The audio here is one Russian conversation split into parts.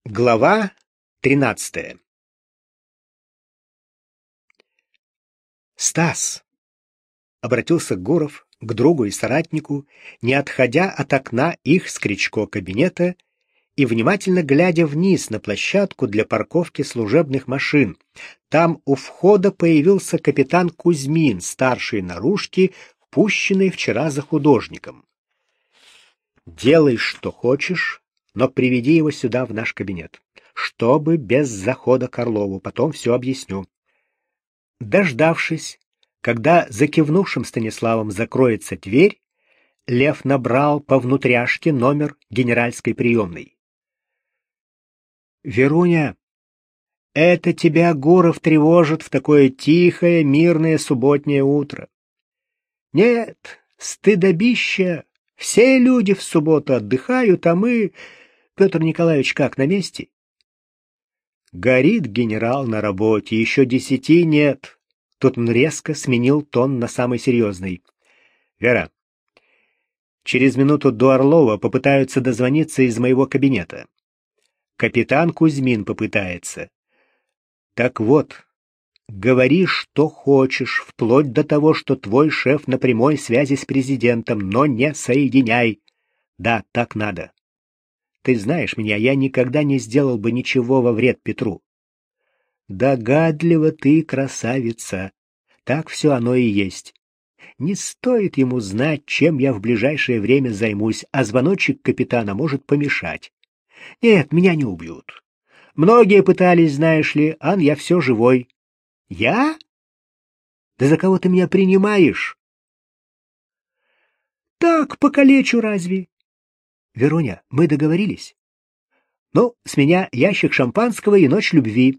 Глава 13. «Стас!» — обратился Гуров к другу и соратнику, не отходя от окна их с Кричко кабинета и внимательно глядя вниз на площадку для парковки служебных машин. Там у входа появился капитан Кузьмин, старший наружки, пущенный вчера за художником. «Делай, что хочешь, но приведи его сюда, в наш кабинет, чтобы без захода к Орлову, потом все объясню». Дождавшись, когда за кивнувшим Станиславом закроется дверь, Лев набрал по внутряшке номер генеральской приемной. «Веруня, это тебя Гуров тревожит в такое тихое, мирное субботнее утро. Нет, стыдобища, все люди в субботу отдыхают, а мы... Петр Николаевич как, на месте?» «Горит генерал на работе, еще 10 нет». Тут он резко сменил тон на самый серьезный. «Вера, через минуту до Орлова попытаются дозвониться из моего кабинета. Капитан Кузьмин попытается. Так вот, говори, что хочешь, вплоть до того, что твой шеф на прямой связи с президентом, но не соединяй. Да, так надо. Ты знаешь меня, я никогда не сделал бы ничего во вред Петру. Догадлива ты, красавица. Так все оно и есть. Не стоит ему знать, чем я в ближайшее время займусь, а звоночек капитана может помешать. Нет, меня не убьют. Многие пытались, знаешь ли, Ан, я все живой. Я? Да за кого ты меня принимаешь? Так, покалечу разве? Веруня, мы договорились? Ну, с меня ящик шампанского и ночь любви.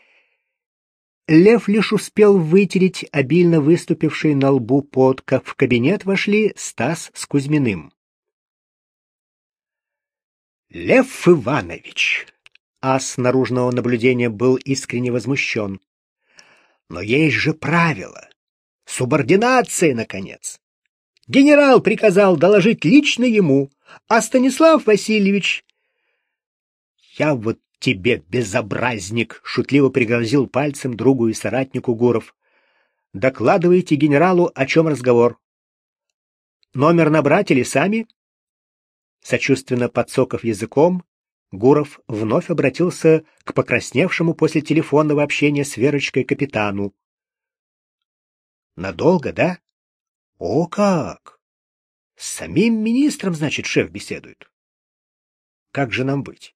Лев лишь успел вытереть обильно выступивший на лбу пот, как в кабинет вошли Стас с Кузьминым. «Лев Иванович!» Ас наружного наблюдения был искренне возмущен. «Но есть же правила. Субординация, наконец. Генерал приказал доложить лично ему, а Станислав Васильевич...» «Я вот тебе, безобразник!» — шутливо пригрозил пальцем другу и соратнику Гуров. «Докладывайте генералу, о чем разговор. Номер набрать или сами?» Сочувственно подсоков языком, Гуров вновь обратился к покрасневшему после телефонного общения с Верочкой капитану. «Надолго, да? О как! С самим министром, значит, шеф беседует. Как же нам быть?»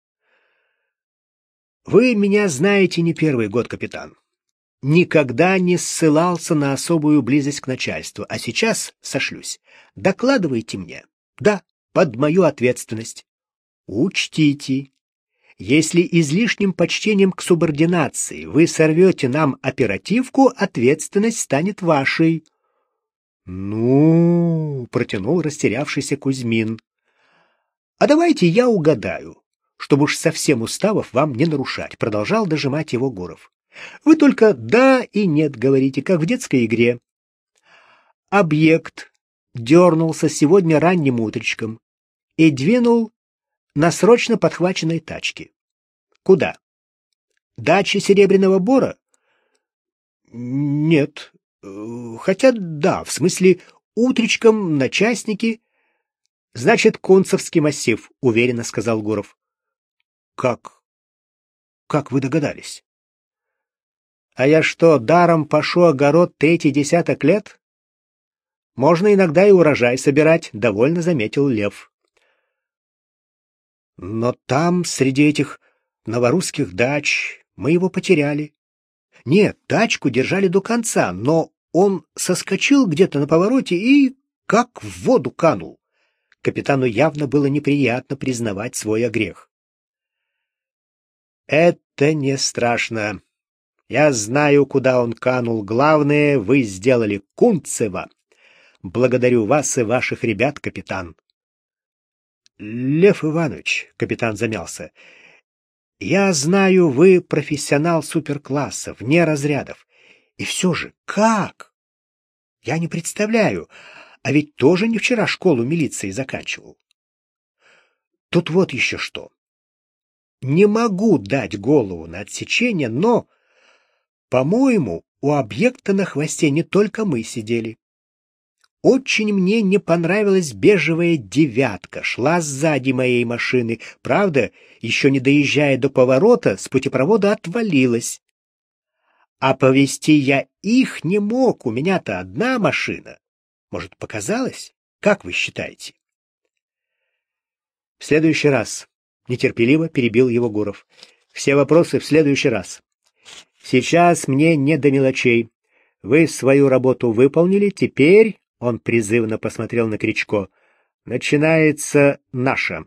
«Вы меня знаете не первый год, капитан. Никогда не ссылался на особую близость к начальству, а сейчас сошлюсь. Докладывайте мне. Да, под мою ответственность. Учтите, если излишним почтением к субординации вы сорвете нам оперативку, ответственность станет вашей». «Ну, — протянул растерявшийся Кузьмин. — А давайте я угадаю, чтобы уж совсем уставов вам не нарушать, — продолжал дожимать его Гуров. — Вы только «да» и «нет» говорите, как в детской игре. Объект дернулся сегодня ранним утречком и двинул на срочно подхваченной тачке. Куда? Дача Серебряного Бора? Нет. Хотя да, в смысле, утречком на частники. Значит, Кунцевский массив, уверенно сказал Гуров. Как? Как вы догадались? А я что, даром пашу огород 3-й десяток лет? Можно иногда и урожай собирать, довольно заметил Лев. Но там, среди этих новорусских дач, мы его потеряли. Нет, тачку держали до конца, но он соскочил где-то на повороте и как в воду канул. Капитану явно было неприятно признавать свой огрех. «Это не страшно. Я знаю, куда он канул. Главное, вы сделали Кунцева. Благодарю вас и ваших ребят, капитан». «Лев Иванович», — капитан замялся, — «я знаю, вы профессионал суперкласса, вне разрядов. И все же, как? Я не представляю, а ведь тоже не вчера школу милиции заканчивал. Тут вот еще что. не могу дать голову на отсечение, но, по-моему, у объекта на хвосте не только мы сидели. Очень мне не понравилась бежевая девятка, шла сзади моей машины. Правда, еще не доезжая до поворота, с путепровода отвалилась. А повезти я их не мог, у меня-то одна машина. Может, показалось? Как вы считаете? В следующий раз, нетерпеливо перебил его Гуров. Все вопросы в следующий раз. Сейчас мне не до мелочей. Вы свою работу выполнили, теперь, он призывно посмотрел на Кричко, начинается наша.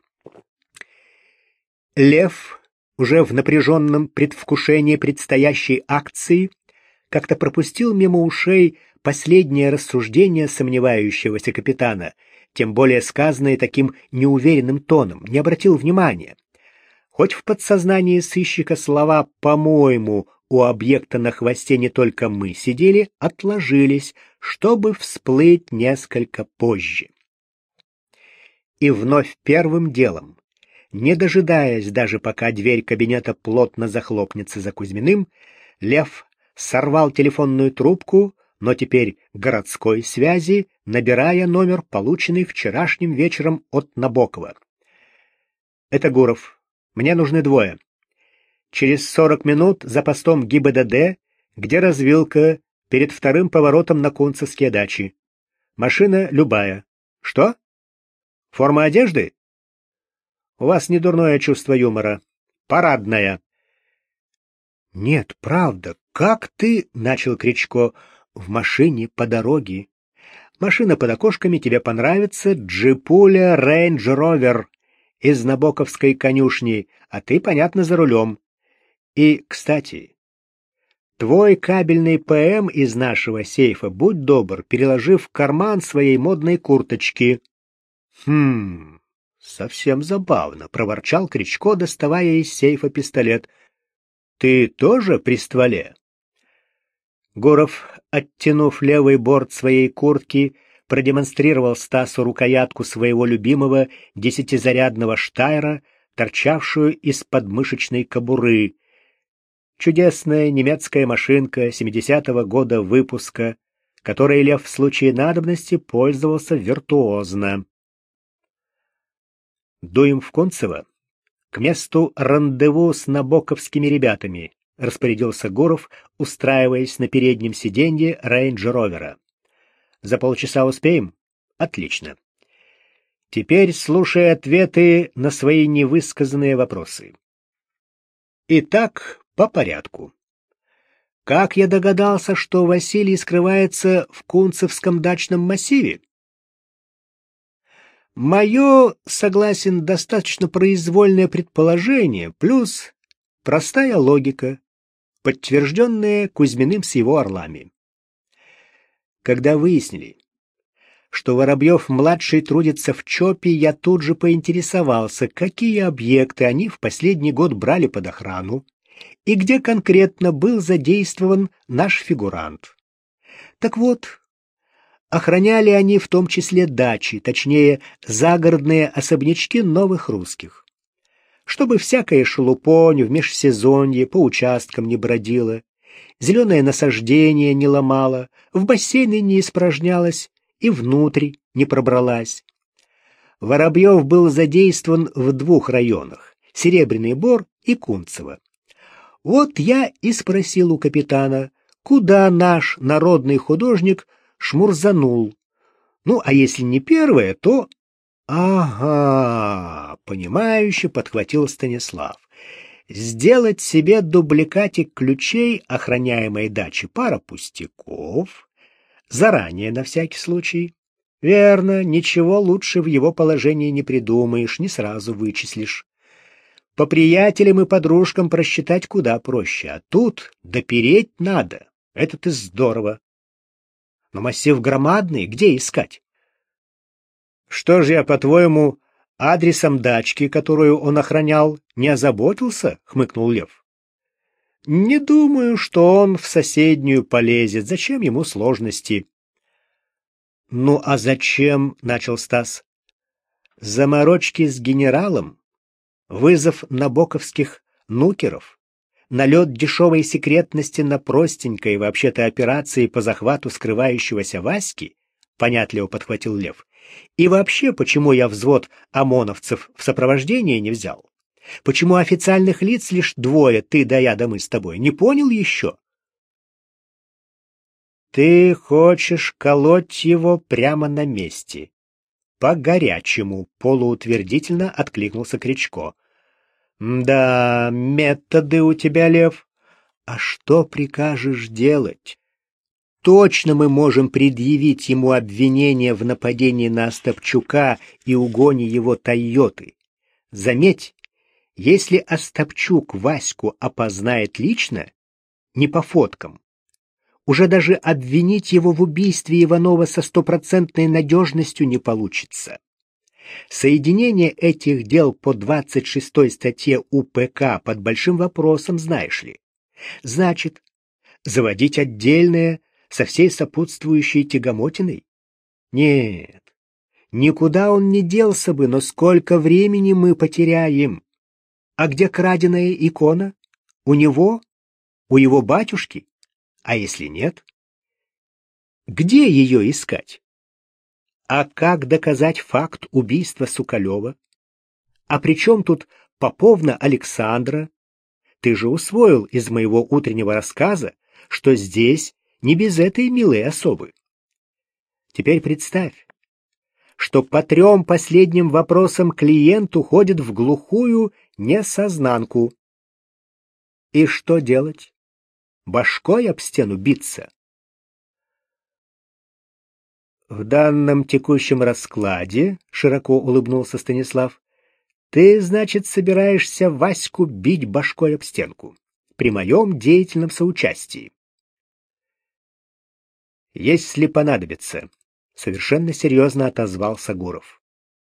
Лев, уже в напряженном предвкушении предстоящей акции, как-то пропустил мимо ушей последнее рассуждение сомневающегося капитана, тем более сказанное таким неуверенным тоном, не обратил внимания. Хоть в подсознании сыщика слова «по-моему» у объекта на хвосте не только мы сидели, отложились, чтобы всплыть несколько позже. И вновь первым делом, не дожидаясь даже пока дверь кабинета плотно захлопнется за Кузьминым, Лев сорвал телефонную трубку, но теперь городской связи, набирая номер, полученный вчерашним вечером от Набокова. «Это Гуров. Мне нужны двое. Через 40 минут за постом ГИБДД, где развилка, перед вторым поворотом на Кунцевские дачи. Машина любая. Что? Форма одежды? У вас недурное чувство юмора. Парадная». «Нет, правда, как ты?» — начал Кричко. «В машине по дороге. Машина под окошками тебе понравится, джипуля Range Rover из Набоковской конюшни, а ты, понятно, за рулем. И, кстати, твой кабельный ПМ из нашего сейфа, будь добр, переложи в карман своей модной курточки». Совсем забавно», — проворчал Кричко, доставая из сейфа пистолет. «Ты тоже при стволе?» Гуров, оттянув левый борт своей куртки, продемонстрировал Стасу рукоятку своего любимого 10-зарядного Штайра, торчавшую из подмышечной кобуры. Чудесная немецкая машинка 70-го года выпуска, которой Лев в случае надобности пользовался виртуозно. «Дуем в Кунцево, к месту рандеву с набоковскими ребятами», — распорядился Гуров, устраиваясь на переднем сиденье рейндж-ровера. «За полчаса успеем? Отлично. Теперь слушай ответы на свои невысказанные вопросы. Итак, по порядку. Как я догадался, что Василий скрывается в Кунцевском дачном массиве? Мое, согласен, достаточно произвольное предположение, плюс простая логика, подтвержденная Кузьминым с его орлами. Когда выяснили, что Воробьев-младший трудится в ЧОПе, я тут же поинтересовался, какие объекты они в последний год брали под охрану и где конкретно был задействован наш фигурант. Так вот, охраняли они в том числе дачи, точнее, загородные особнячки новых русских. Чтобы всякая шелупонь в межсезонье по участкам не бродила, зеленое насаждение не ломало, в бассейны не испражнялось и внутрь не пробралась. Воробьев был задействован в 2 районах — Серебряный Бор и Кунцево. Вот я и спросил у капитана, куда наш народный художник шмурзанул. Ну, а если не первое, то... Ага, понимающе подхватил Станислав. Сделать себе дубликатик ключей охраняемой дачи — пара пустяков. Заранее, на всякий случай. Верно, ничего лучше в его положении не придумаешь, не сразу вычислишь. По приятелям и подружкам просчитать куда проще, а тут допереть надо. Это-то здорово. Но массив громадный, где искать? Что же я, по-твоему, адресом дачки, которую он охранял, не озаботился? — хмыкнул Лев. — Не думаю, что он в соседнюю полезет. Зачем ему сложности? — Ну, а зачем, — начал Стас, — заморочки с генералом вызов набоковских нукеров, налет дешевой секретности на простенькой вообще-то операции по захвату скрывающегося Васьки, понятливо подхватил Лев. И вообще, почему я взвод ОМОНовцев в сопровождение не взял? Почему официальных лиц лишь двое, ты да я да мы с тобой? Не понял еще? Ты хочешь колоть его прямо на месте. По-горячему, полуутвердительно откликнулся Кричко. Да, методы у тебя, Лев. А что прикажешь делать? Точно мы можем предъявить ему обвинение в нападении на Остапчука и угоне его Тойоты. Заметь, если Остапчук Ваську опознает лично, не по фоткам, уже даже обвинить его в убийстве Иванова со стопроцентной надежностью не получится. Соединение этих дел по 26-й статье УПК под большим вопросом, знаешь ли. Значит, заводить отдельное со всей сопутствующей тягомотиной? Нет, никуда он не делся бы, но сколько времени мы потеряем. А где краденая икона? У него? У его батюшки? А если нет? Где ее искать? А как доказать факт убийства Соколева? А при чем тут Поповна Александра? Ты же усвоил из моего утреннего рассказа, что здесь не без этой милой особы. Теперь представь, что по 3 последним вопросам клиент уходит в глухую несознанку. И что делать? Башкой об стену биться? В данном текущем раскладе, широко улыбнулся Станислав, ты, значит, собираешься Ваську бить башкой об стенку при моем деятельном соучастии. Если понадобится, совершенно серьезно отозвался Гуров.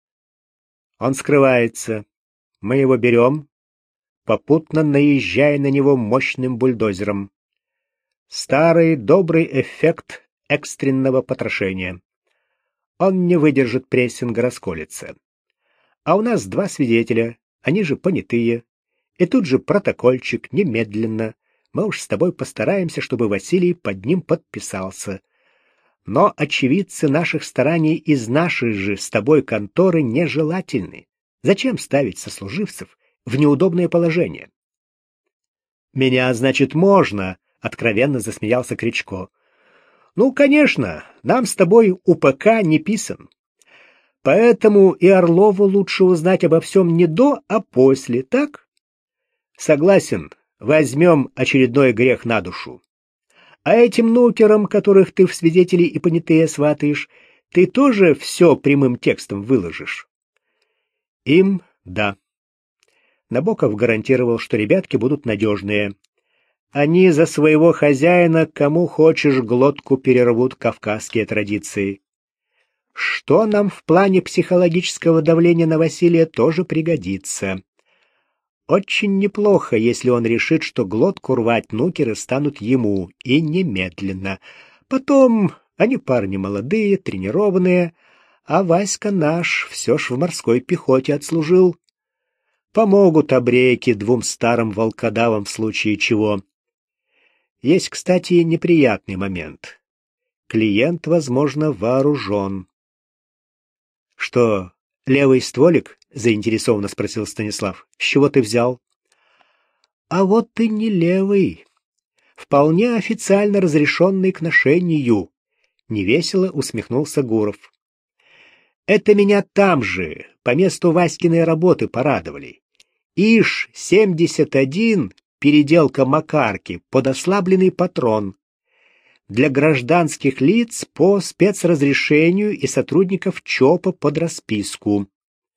Он скрывается. Мы его берем, попутно наезжая на него мощным бульдозером. Старый добрый эффект экстренного потрошения. Он не выдержит прессинга, расколется. А у нас 2 свидетеля, они же понятые. И тут же протокольчик, немедленно. Мы уж с тобой постараемся, чтобы Василий под ним подписался. Но очевидцы наших стараний из нашей же с тобой конторы нежелательны. Зачем ставить сослуживцев в неудобное положение? Меня, значит, можно, откровенно засмеялся Кричко. Ну, конечно, нам с тобой УПК не писан. Поэтому и Орлову лучше узнать обо всем не до, а после, так? Согласен, возьмем очередной грех на душу. А этим нукерам, которых ты в свидетели и понятые сватаешь, ты тоже все прямым текстом выложишь? Им — да. Набоков гарантировал, что ребятки будут надежные. Они за своего хозяина, кому хочешь, глотку перервут, кавказские традиции. Что нам в плане психологического давления на Василия тоже пригодится. Очень неплохо, если он решит, что глотку рвать нукеры станут ему, и немедленно. Потом они парни молодые, тренированные, а Васька наш все ж в морской пехоте отслужил. Помогут обрейки 2 старым волкодавам в случае чего. Есть, кстати, неприятный момент. Клиент, возможно, вооружен. — Что, левый стволик? — заинтересованно спросил Станислав. — С чего ты взял? — А вот ты не левый. Вполне официально разрешенный к ношению. Невесело усмехнулся Гуров. — Это меня там же, по месту Васькиной работы, порадовали. ИШ-71 переделка Макарки под ослабленный патрон. Для гражданских лиц по спецразрешению и сотрудников ЧОПа под расписку.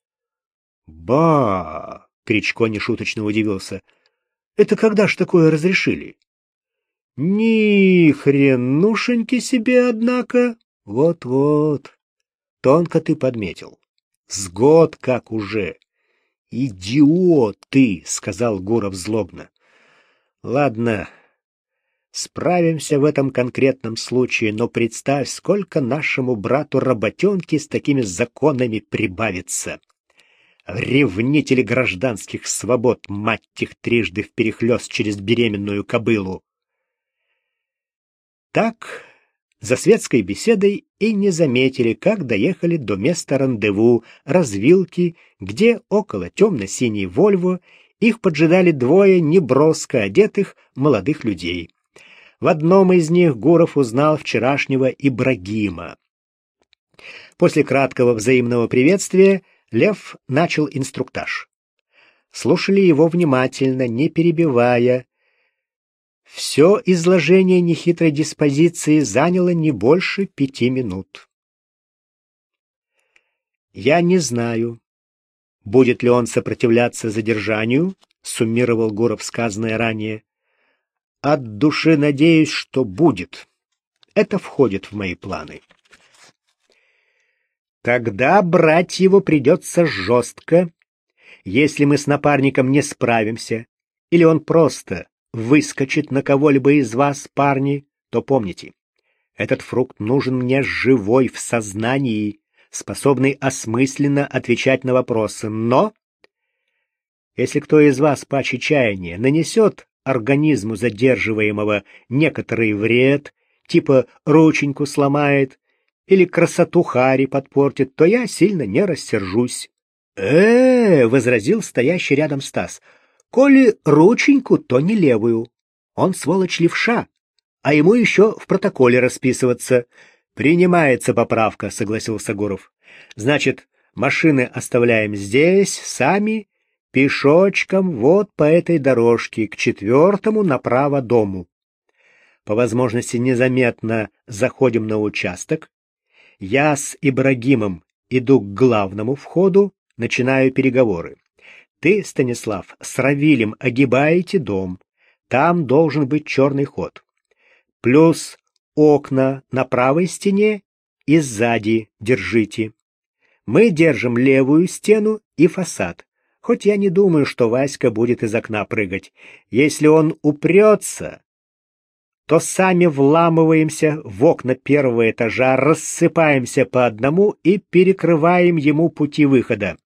Ба! Кричко нешуточно удивился. Это когда ж такое разрешили? Ни хренушеньки себе, однако. Вот-вот. Тонко ты подметил. С год как уже. Идиот ты, сказал Гуров злобно. Ладно, справимся в этом конкретном случае, но представь, сколько нашему брату работенки с такими законами прибавится. Ревнители гражданских свобод, мать их трижды вперехлёст через беременную кобылу. Так, за светской беседой и не заметили, как доехали до места рандеву, развилки, где около темно-синей «Вольво» их поджидали двое неброско одетых молодых людей. В одном из них Гуров узнал вчерашнего Ибрагима. После краткого взаимного приветствия Лев начал инструктаж. Слушали его внимательно, не перебивая. Все изложение нехитрой диспозиции заняло не больше 5 минут. «Я не знаю, будет ли он сопротивляться задержанию», — суммировал Гуров сказанное ранее. «От души надеюсь, что будет. Это входит в мои планы». Тогда брать его придется жестко. Если мы с напарником не справимся, или он просто выскочит на кого-либо из вас, парни, то помните, этот фрукт нужен мне живой, в сознании, способный осмысленно отвечать на вопросы. Но, если кто из вас по чаяния нанесет организму задерживаемого некоторый вред, типа рученьку сломает, или красоту Хари подпортит, то я сильно не рассержусь. Возразил стоящий рядом Стас. Коли рученьку, то не левую. Он, сволочь, левша, а ему еще в протоколе расписываться. Принимается поправка, согласился Гуров. Значит, машины оставляем здесь, сами, пешочком вот по этой дорожке, к 4-му направо дому. По возможности незаметно заходим на участок. Я с Ибрагимом иду к главному входу, начинаю переговоры. Ты, Станислав, с Равилем огибаете дом. Там должен быть черный ход. Плюс окна на правой стене и сзади держите. Мы держим левую стену и фасад. Хоть я не думаю, что Васька будет из окна прыгать. Если он упрется, то сами вламываемся в окна первого этажа, рассыпаемся по одному и перекрываем ему пути выхода.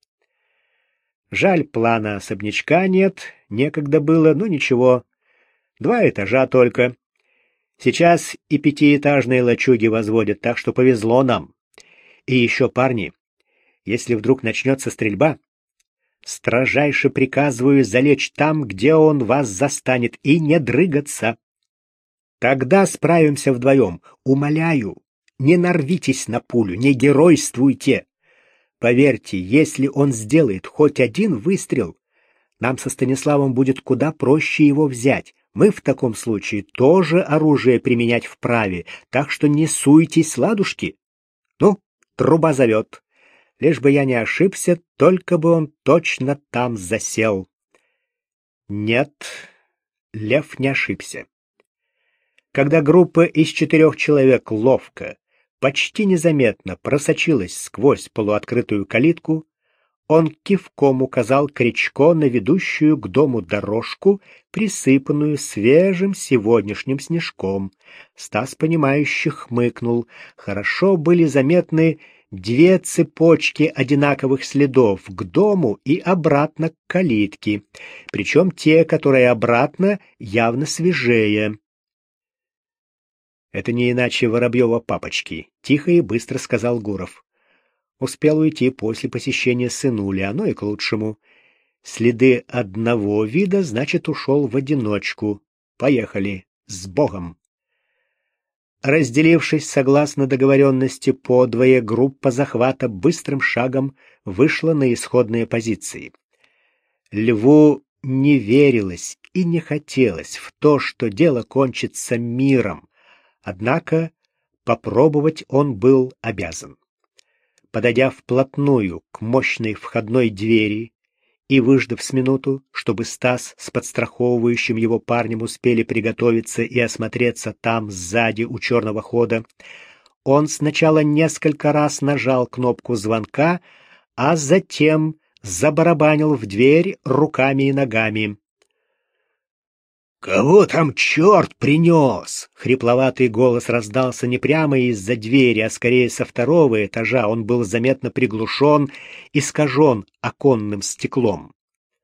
Жаль, плана особнячка нет, некогда было, но ничего. 2 этажа только. Сейчас и 5-этажные лачуги возводят, так что повезло нам. И еще, парни, если вдруг начнется стрельба, строжайше приказываю залечь там, где он вас застанет, и не дрыгаться. Тогда справимся вдвоем. Умоляю, не нарвитесь на пулю, не геройствуйте. Поверьте, если он сделает хоть один выстрел, нам со Станиславом будет куда проще его взять. Мы в таком случае тоже оружие применять вправе, так что не суйтесь, ладушки. Ну, труба зовет. Лишь бы я не ошибся, только бы он точно там засел. Нет, Лев не ошибся. Когда группа из 4 человек ловко, почти незаметно просочилась сквозь полуоткрытую калитку, он кивком указал Кричко на ведущую к дому дорожку, присыпанную свежим сегодняшним снежком. Стас, понимающе хмыкнул. Хорошо были заметны 2 цепочки одинаковых следов к дому и обратно к калитке, причем те, которые обратно, явно свежее. «Это не иначе Воробьева папочки», — тихо и быстро сказал Гуров. Успел уйти после посещения сынули, оно и к лучшему. Следы одного вида, значит, ушел в одиночку. Поехали. С Богом. Разделившись согласно договоренности подвое, группа захвата быстрым шагом вышла на исходные позиции. Льву не верилось и не хотелось в то, что дело кончится миром. Однако попробовать он был обязан. Подойдя вплотную к мощной входной двери и выждав с минуту, чтобы Стас с подстраховывающим его парнем успели приготовиться и осмотреться там, сзади, у черного хода, он сначала несколько раз нажал кнопку звонка, а затем забарабанил в дверь руками и ногами. «Кого там черт принес?» Хрипловатый голос раздался не прямо из-за двери, а скорее со второго этажа. Он был заметно приглушен, искажен оконным стеклом.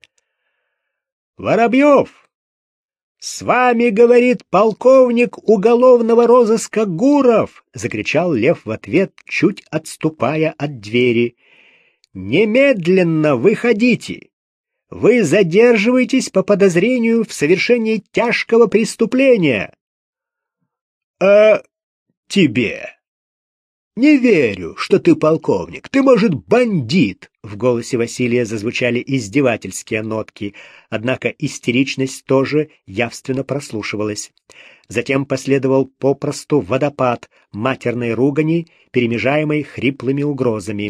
«Воробьев! С вами, говорит полковник уголовного розыска Гуров!» — закричал Лев в ответ, чуть отступая от двери. «Немедленно выходите! Вы задерживаетесь по подозрению в совершении тяжкого преступления». «А тебе? Не верю, что ты полковник. Ты, может, бандит?» В голосе Василия зазвучали издевательские нотки, однако истеричность тоже явственно прослушивалась. Затем последовал попросту водопад матерной ругани, перемежаемой хриплыми угрозами.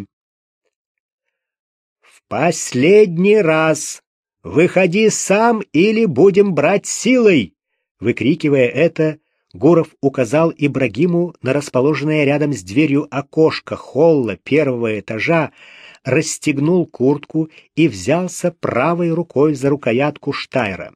«Последний раз! Выходи сам или будем брать силой!» Выкрикивая это, Гуров указал Ибрагиму на расположенное рядом с дверью окошко холла первого этажа, расстегнул куртку и взялся правой рукой за рукоятку штайра.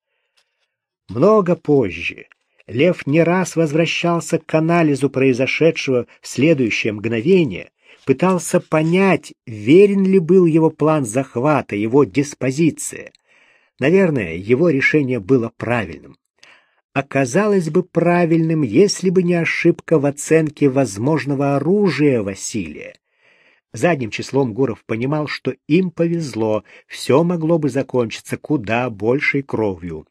Много позже Лев не раз возвращался к анализу произошедшего в следующее мгновение, пытался понять, верен ли был его план захвата, его диспозиция. Наверное, его решение было правильным. Оказалось бы правильным, если бы не ошибка в оценке возможного оружия Василия. Задним числом Гуров понимал, что им повезло, все могло бы закончиться куда большей кровью.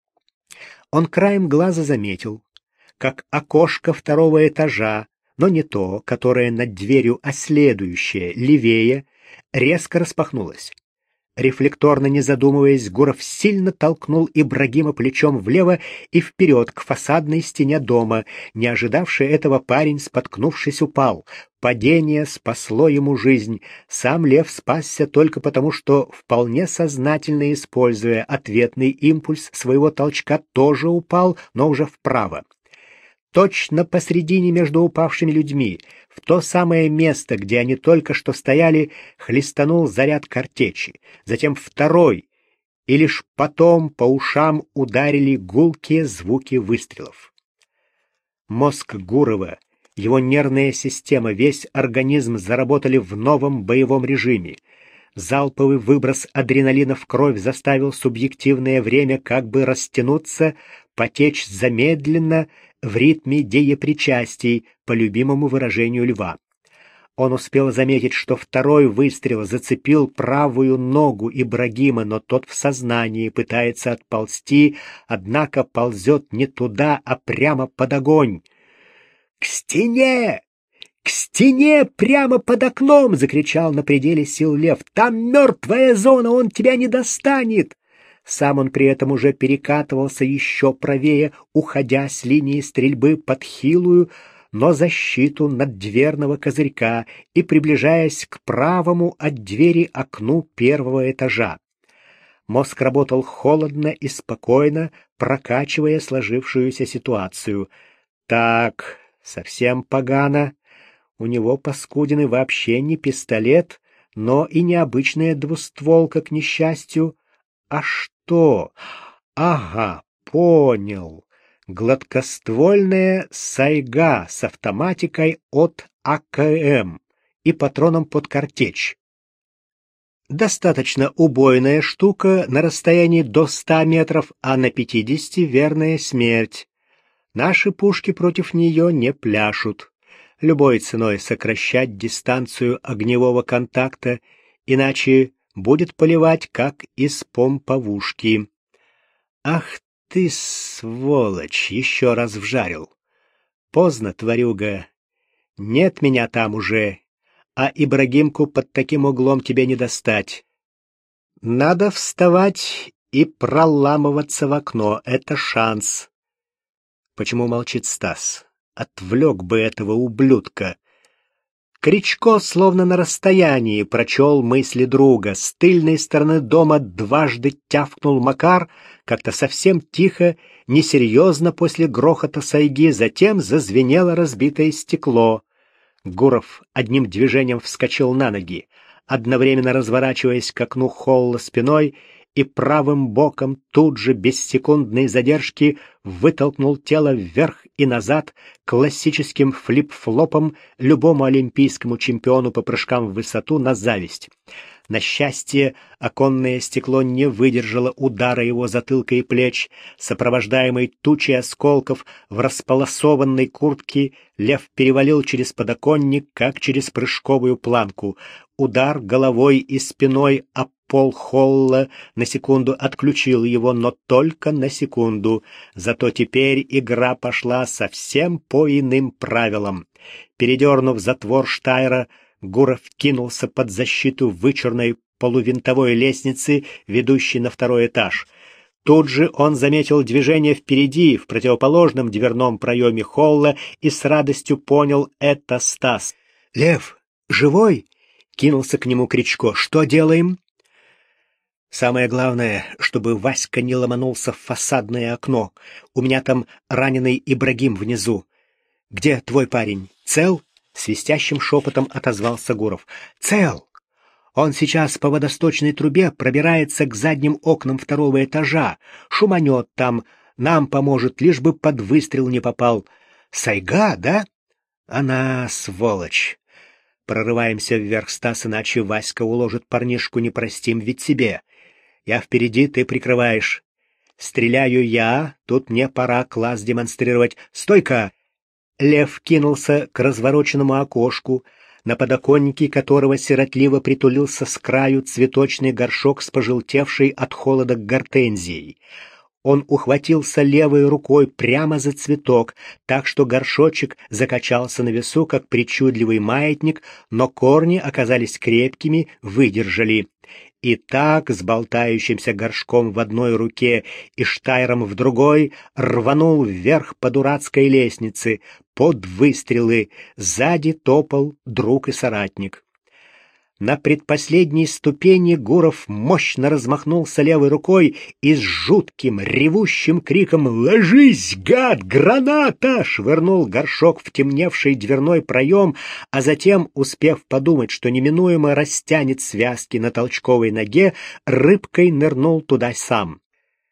Он краем глаза заметил, как окошко второго этажа, но не то, которое над дверью, а следующее, левее, резко распахнулось. Рефлекторно не задумываясь, Гуров сильно толкнул Ибрагима плечом влево и вперед к фасадной стене дома. Не ожидавший этого парень, споткнувшись, упал. Падение спасло ему жизнь. Сам Лев спасся только потому, что, вполне сознательно используя ответный импульс своего толчка, тоже упал, но уже вправо. Точно посредине между упавшими людьми, в то самое место, где они только что стояли, хлестанул заряд картечи, затем второй, и лишь потом по ушам ударили гулкие звуки выстрелов. Мозг Гурова, его нервная система, весь организм заработали в новом боевом режиме. Залповый выброс адреналина в кровь заставил субъективное время как бы растянуться, потечь замедленно, в ритме деепричастий, по любимому выражению Льва. Он успел заметить, что второй выстрел зацепил правую ногу Ибрагима, но тот в сознании, пытается отползти, однако ползет не туда, а прямо под огонь. «К стене! К стене прямо под окном!» — закричал на пределе сил Лев. «Там мертвая зона, он тебя не достанет!» Сам он при этом уже перекатывался еще правее, уходя с линии стрельбы под хилую, но защиту наддверного козырька и приближаясь к правому от двери окну первого этажа. Мозг работал холодно и спокойно, прокачивая сложившуюся ситуацию. Так, совсем погано. У него, паскудины, вообще не пистолет, но и необычная двустволка, к несчастью. А что? Ага, понял. Гладкоствольная сайга с автоматикой от АКМ и патроном под картечь. Достаточно убойная штука на расстоянии до 100 метров, а на 50 верная смерть. Наши пушки против нее не пляшут. Любой ценой сокращать дистанцию огневого контакта, иначе будет поливать, как из помповушки. Ах ты, сволочь, еще раз вжарил. Поздно, тварюга. Нет меня там уже, а Ибрагимку под таким углом тебе не достать. Надо вставать и проламываться в окно. Это шанс. Почему молчит Стас? Отвлек бы этого ублюдка. Кричко, словно на расстоянии, прочел мысли друга. С тыльной стороны дома дважды тявкнул Макар, как-то совсем тихо, несерьезно после грохота сайги, затем зазвенело разбитое стекло. Гуров одним движением вскочил на ноги, одновременно разворачиваясь к окну холла спиной и правым боком тут же без секундной задержки вытолкнул тело вверх и назад классическим флип-флопом любому олимпийскому чемпиону по прыжкам в высоту на зависть. На счастье, оконное стекло не выдержало удара его затылка и плеч. Сопровождаемый тучей осколков в располосованной куртке, Лев перевалил через подоконник, как через прыжковую планку. Удар головой и спиной об пол холла на секунду отключил его, но только на секунду. Зато теперь игра пошла совсем по иным правилам. Передернув затвор Штайра, Гуров кинулся под защиту вычурной полувинтовой лестницы, ведущей на второй этаж. Тут же он заметил движение впереди, в противоположном дверном проеме холла, и с радостью понял — это Стас. «Лев, живой?» — кинулся к нему Кричко. «Что делаем?» «Самое главное, чтобы Васька не ломанулся в фасадное окно. У меня там раненый Ибрагим внизу. Где твой парень? Цел?» — свистящим шепотом отозвался Гуров. «Цел! Он сейчас по водосточной трубе пробирается к задним окнам второго этажа. Шуманет там. Нам поможет, лишь бы под выстрел не попал. Сайга, да? Она сволочь. Прорываемся вверх, Стас, иначе Васька уложит парнишку, не простим ведь себе. Я впереди, ты прикрываешь. Стреляю я, тут мне пора класс демонстрировать. Стойка!» Лев кинулся к развороченному окошку, на подоконнике которого сиротливо притулился с краю цветочный горшок с пожелтевшей от холода гортензией. Он ухватился левой рукой прямо за цветок, так что горшочек закачался на весу, как причудливый маятник, но корни оказались крепкими, выдержали. И так, с болтающимся горшком в одной руке и Штайром в другой, рванул вверх по дурацкой лестнице, под выстрелы. Сзади топал друг и соратник. На предпоследней ступени Гуров мощно размахнулся левой рукой и с жутким ревущим криком «Ложись, гад, граната!» швырнул горшок в темневший дверной проем, а затем, успев подумать, что неминуемо растянет связки на толчковой ноге, рыбкой нырнул туда сам.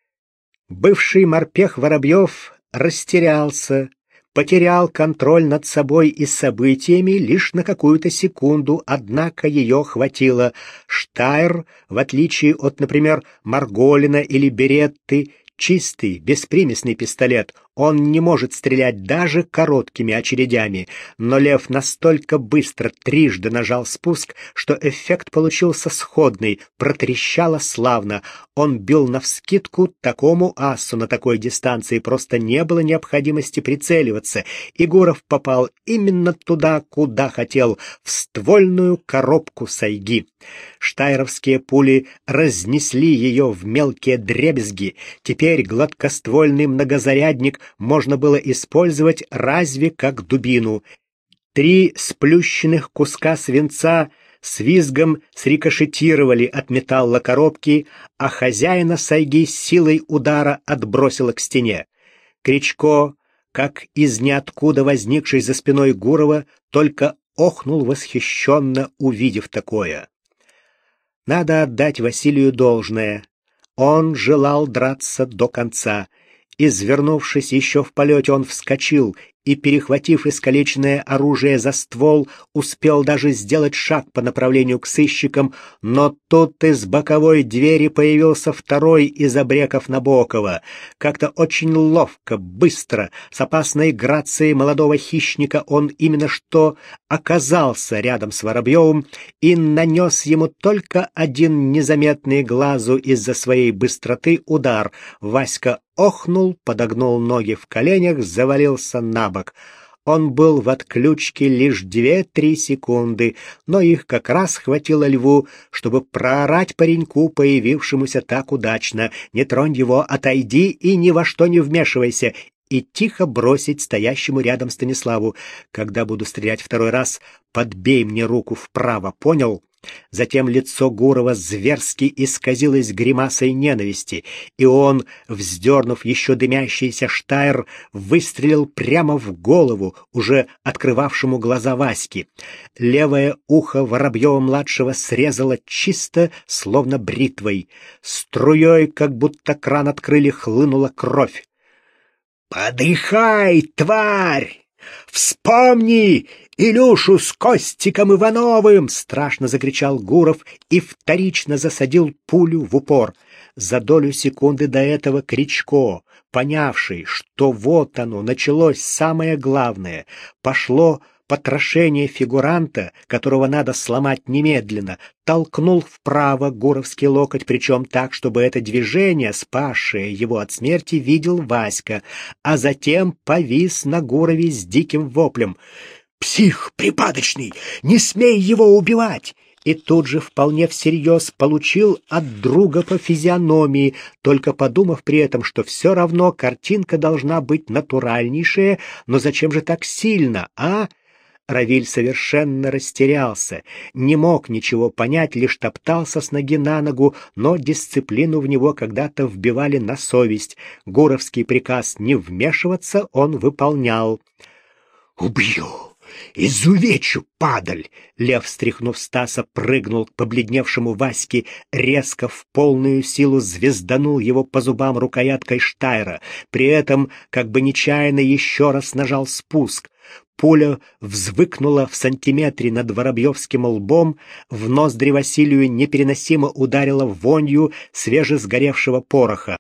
Бывший морпех Воробьев растерялся, потерял контроль над собой и событиями лишь на какую-то секунду, однако ее хватило. Штайр, в отличие от, например, Марголина или Беретты, чистый, беспримесный пистолет. Он не может стрелять даже короткими очередями, но Лев настолько быстро трижды нажал спуск, что эффект получился сходный, протрещало славно. Он бил навскидку, такому ассу на такой дистанции просто не было необходимости прицеливаться, и Гуров попал именно туда, куда хотел, в ствольную коробку Сайги. Штайровские пули разнесли ее в мелкие дребезги. Теперь гладкоствольный многозарядник можно было использовать разве как дубину. 3 сплющенных куска свинца с визгом срикошетировали от металла коробки, а хозяина Сайги силой удара отбросило к стене. Кричко, как из ниоткуда возникший за спиной Гурова, только охнул восхищенно, увидев такое. Надо отдать Василию должное. Он желал драться до конца. Извернувшись еще в полете, он вскочил и, перехватив искалеченное оружие за ствол, успел даже сделать шаг по направлению к сыщикам, но тут из боковой двери появился второй из обреков Набокова. Как-то очень ловко, быстро, с опасной грацией молодого хищника он именно что оказался рядом с Воробьевым и нанес ему только один незаметный глазу из-за своей быстроты удар. Васька охнул, подогнул ноги в коленях, завалился на бок. Он был в отключке лишь 2-3 секунды, но их как раз хватило Льву, чтобы проорать пареньку, появившемуся так удачно: «Не тронь его, отойди и ни во что не вмешивайся», и тихо бросить стоящему рядом Станиславу: «Когда буду стрелять второй раз, подбей мне руку вправо, понял?» Затем лицо Гурова зверски исказилось гримасой ненависти, и он, вздернув еще дымящийся штайр, выстрелил прямо в голову уже открывавшему глаза Васьки. Левое ухо Воробьева-младшего срезало чисто, словно бритвой. Струей, как будто кран открыли, хлынула кровь. «Подыхай, тварь! Вспомни Илюшу с Костиком Ивановым!» — страшно закричал Гуров и вторично засадил пулю в упор. За долю секунды до этого Кричко, понявший, что вот оно, началось самое главное, пошло потрошение фигуранта, которого надо сломать немедленно, толкнул вправо гуровский локоть, причем так, чтобы это движение, спасшее его от смерти, видел Васька, а затем повис на Гурове с диким воплем: «Псих припадочный! Не смей его убивать!» И тут же вполне всерьез получил от друга по физиономии, только подумав при этом, что все равно картинка должна быть натуральнейшая, но зачем же так сильно, а? Равиль совершенно растерялся, не мог ничего понять, лишь топтался с ноги на ногу, но дисциплину в него когда-то вбивали на совесть. Гуровский приказ не вмешиваться он выполнял. «Убью! Изувечу, падаль!» Лев, стряхнув Стаса, прыгнул к побледневшему Ваське, резко в полную силу звезданул его по зубам рукояткой штайра, при этом как бы нечаянно еще раз нажал спуск. Пуля взвыкнула в сантиметре над Воробьевским лбом, в ноздри Василию непереносимо ударила вонью свежесгоревшего пороха.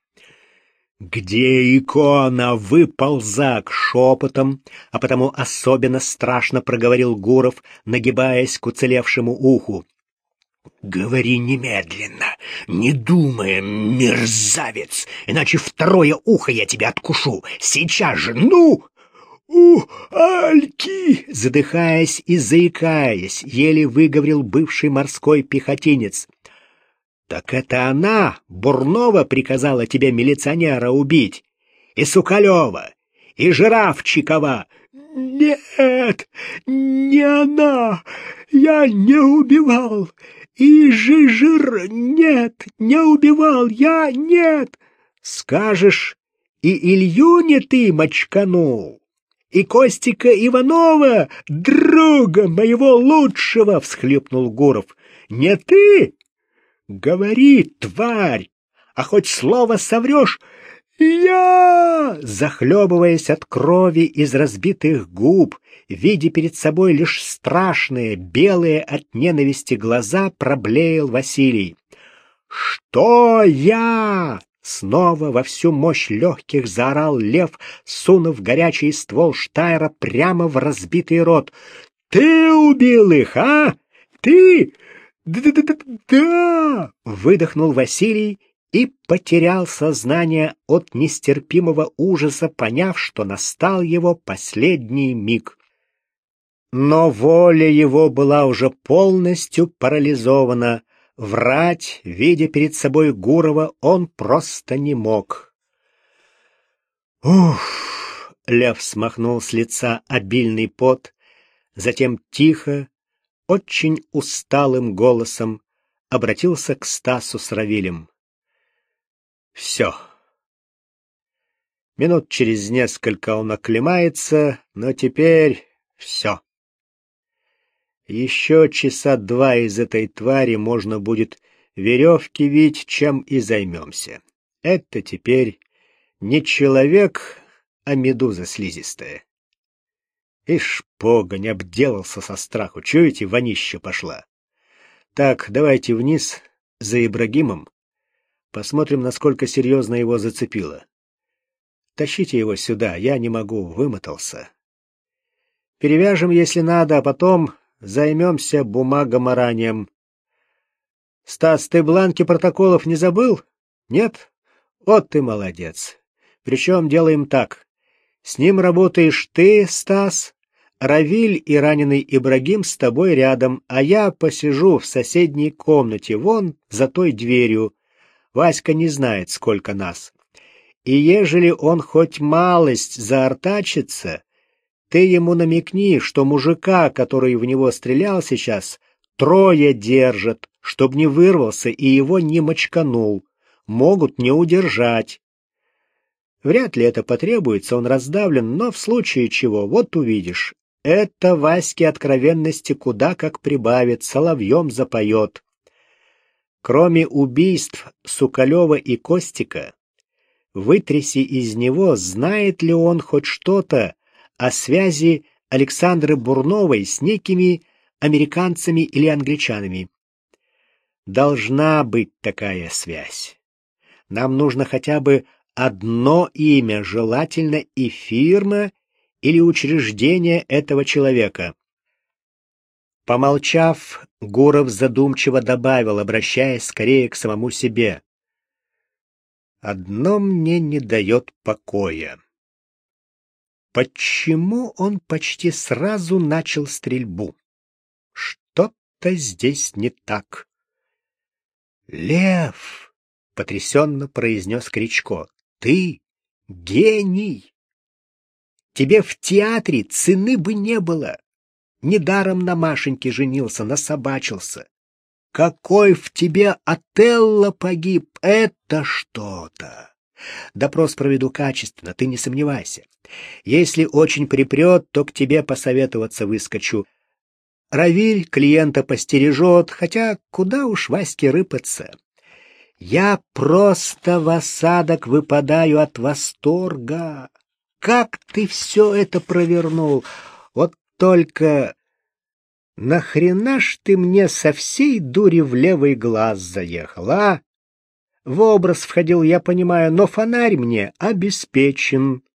«Где икона, выползак?» — шепотом, а потому особенно страшно проговорил Гуров, нагибаясь к уцелевшему уху. «Говори немедленно, не думая, мерзавец, иначе второе ухо я тебе откушу. Сейчас же, ну!» Альки!» — задыхаясь и заикаясь, еле выговорил бывший морской пехотинец. «Так это она, Бурнова, приказала тебе милиционера убить? И Сукалева, и Жирафчикова?» «Нет, не она! Я не убивал! И Нет, не убивал! Я нет!» «Скажешь, и Илью не ты мочканул? И Костика Иванова, друга моего лучшего!» — всхлипнул Гуров. «Не ты? Говори, тварь! А хоть слово соврешь!» «Я!» — захлебываясь от крови из разбитых губ, видя перед собой лишь страшные, белые от ненависти глаза, проблеял Василий. «Что я?» Снова во всю мощь легких заорал Лев, сунув горячий ствол штайра прямо в разбитый рот. «Ты убил их, а? Ты? Да!» — выдохнул Василий и потерял сознание от нестерпимого ужаса, поняв, что настал его последний миг. Но воля его была уже полностью парализована. Врать, видя перед собой Гурова, он просто не мог. «Уф!» — Лев смахнул с лица обильный пот, затем тихо, очень усталым голосом обратился к Стасу с Равилем. «Все. Минут через несколько он оклемается, но теперь все. Еще часа два из этой твари можно будет веревки вить, чем и займемся. Это теперь не человек, а медуза слизистая». Ишь, погонь, обделался со страху. Чуете, вонища пошла. Так, давайте вниз за Ибрагимом. Посмотрим, насколько серьезно его зацепило. Тащите его сюда, я не могу, вымотался. Перевяжем, если надо, а потом займемся бумагоморанием. Стас, ты бланки протоколов не забыл? Нет? Вот ты молодец. Причем делаем так. С ним работаешь ты, Стас, Равиль и раненый Ибрагим с тобой рядом, а я посижу в соседней комнате, вон за той дверью. Васька не знает, сколько нас. И ежели он хоть малость заортачится, ты ему намекни, что мужика, который в него стрелял сейчас, Трое держат, чтоб не вырвался и его не мочканул. Могут не удержать. Вряд ли это потребуется, он раздавлен, но в случае чего, вот увидишь. Это Ваське откровенности куда как прибавит, соловьем запоет. Кроме убийств Сукалева и Костика, вытряси из него, знает ли он хоть что-то о связи Александры Бурновой с некими американцами или англичанами. Должна быть такая связь. Нам нужно хотя бы одно имя, желательно и фирма или учреждение этого человека. Помолчав, Гуров задумчиво добавил, обращаясь скорее к самому себе. Одно мне не дает покоя. Почему он почти сразу начал стрельбу? Что-то здесь не так. «Лев!» — потрясенно произнес Кричко. «Ты гений! Тебе в театре цены бы не было. Недаром на Машеньке женился, насобачился. Какой в тебе Отелло погиб! Это что-то! Допрос проведу качественно, ты не сомневайся. Если очень припрет, то к тебе посоветоваться выскочу. Равиль клиента постережет, хотя куда уж Ваське рыпаться. Я просто в осадок выпадаю от восторга. Как ты все это провернул? Вот только нахрена ж ты мне со всей дури в левый глаз заехал, а? В образ входил, я понимаю, но фонарь мне обеспечен.